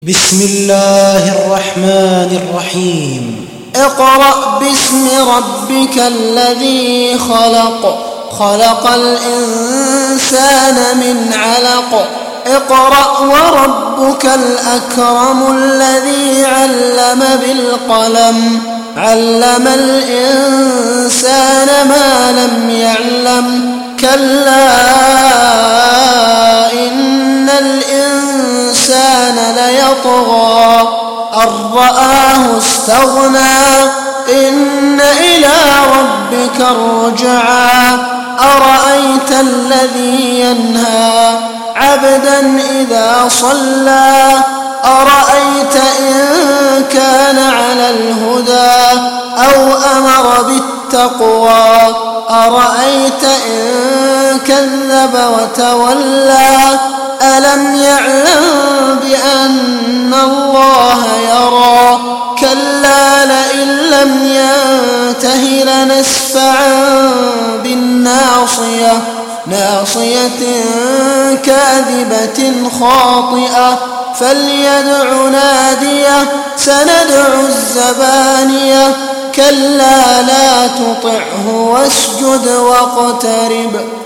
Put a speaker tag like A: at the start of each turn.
A: بسم الله الرحمن الرحيم.
B: اقرأ باسم ربك الذي خلق. خلق الإنسان من علق. اقرأ وربك الأكرم الذي علم بالقلم. علم الإنسان ما لم يعلم. كلا إن الإنسان ليطغى أن رآه استغنى. إن إلى ربك الرجعى. أرأيت الذي ينهى عبدا إذا صلى. أرأيت إن كان على الهدى أو أمر بالتقوى. أرأيت إن كذب وتولى. ألم يعلم بأن الله يرى. كلا لئن لم ينته لنسفعا بالناصية. ناصية كاذبة خاطئة. فليدع ناديه. سندع الزبانية. كلا لا تطعه واسجد واقترب.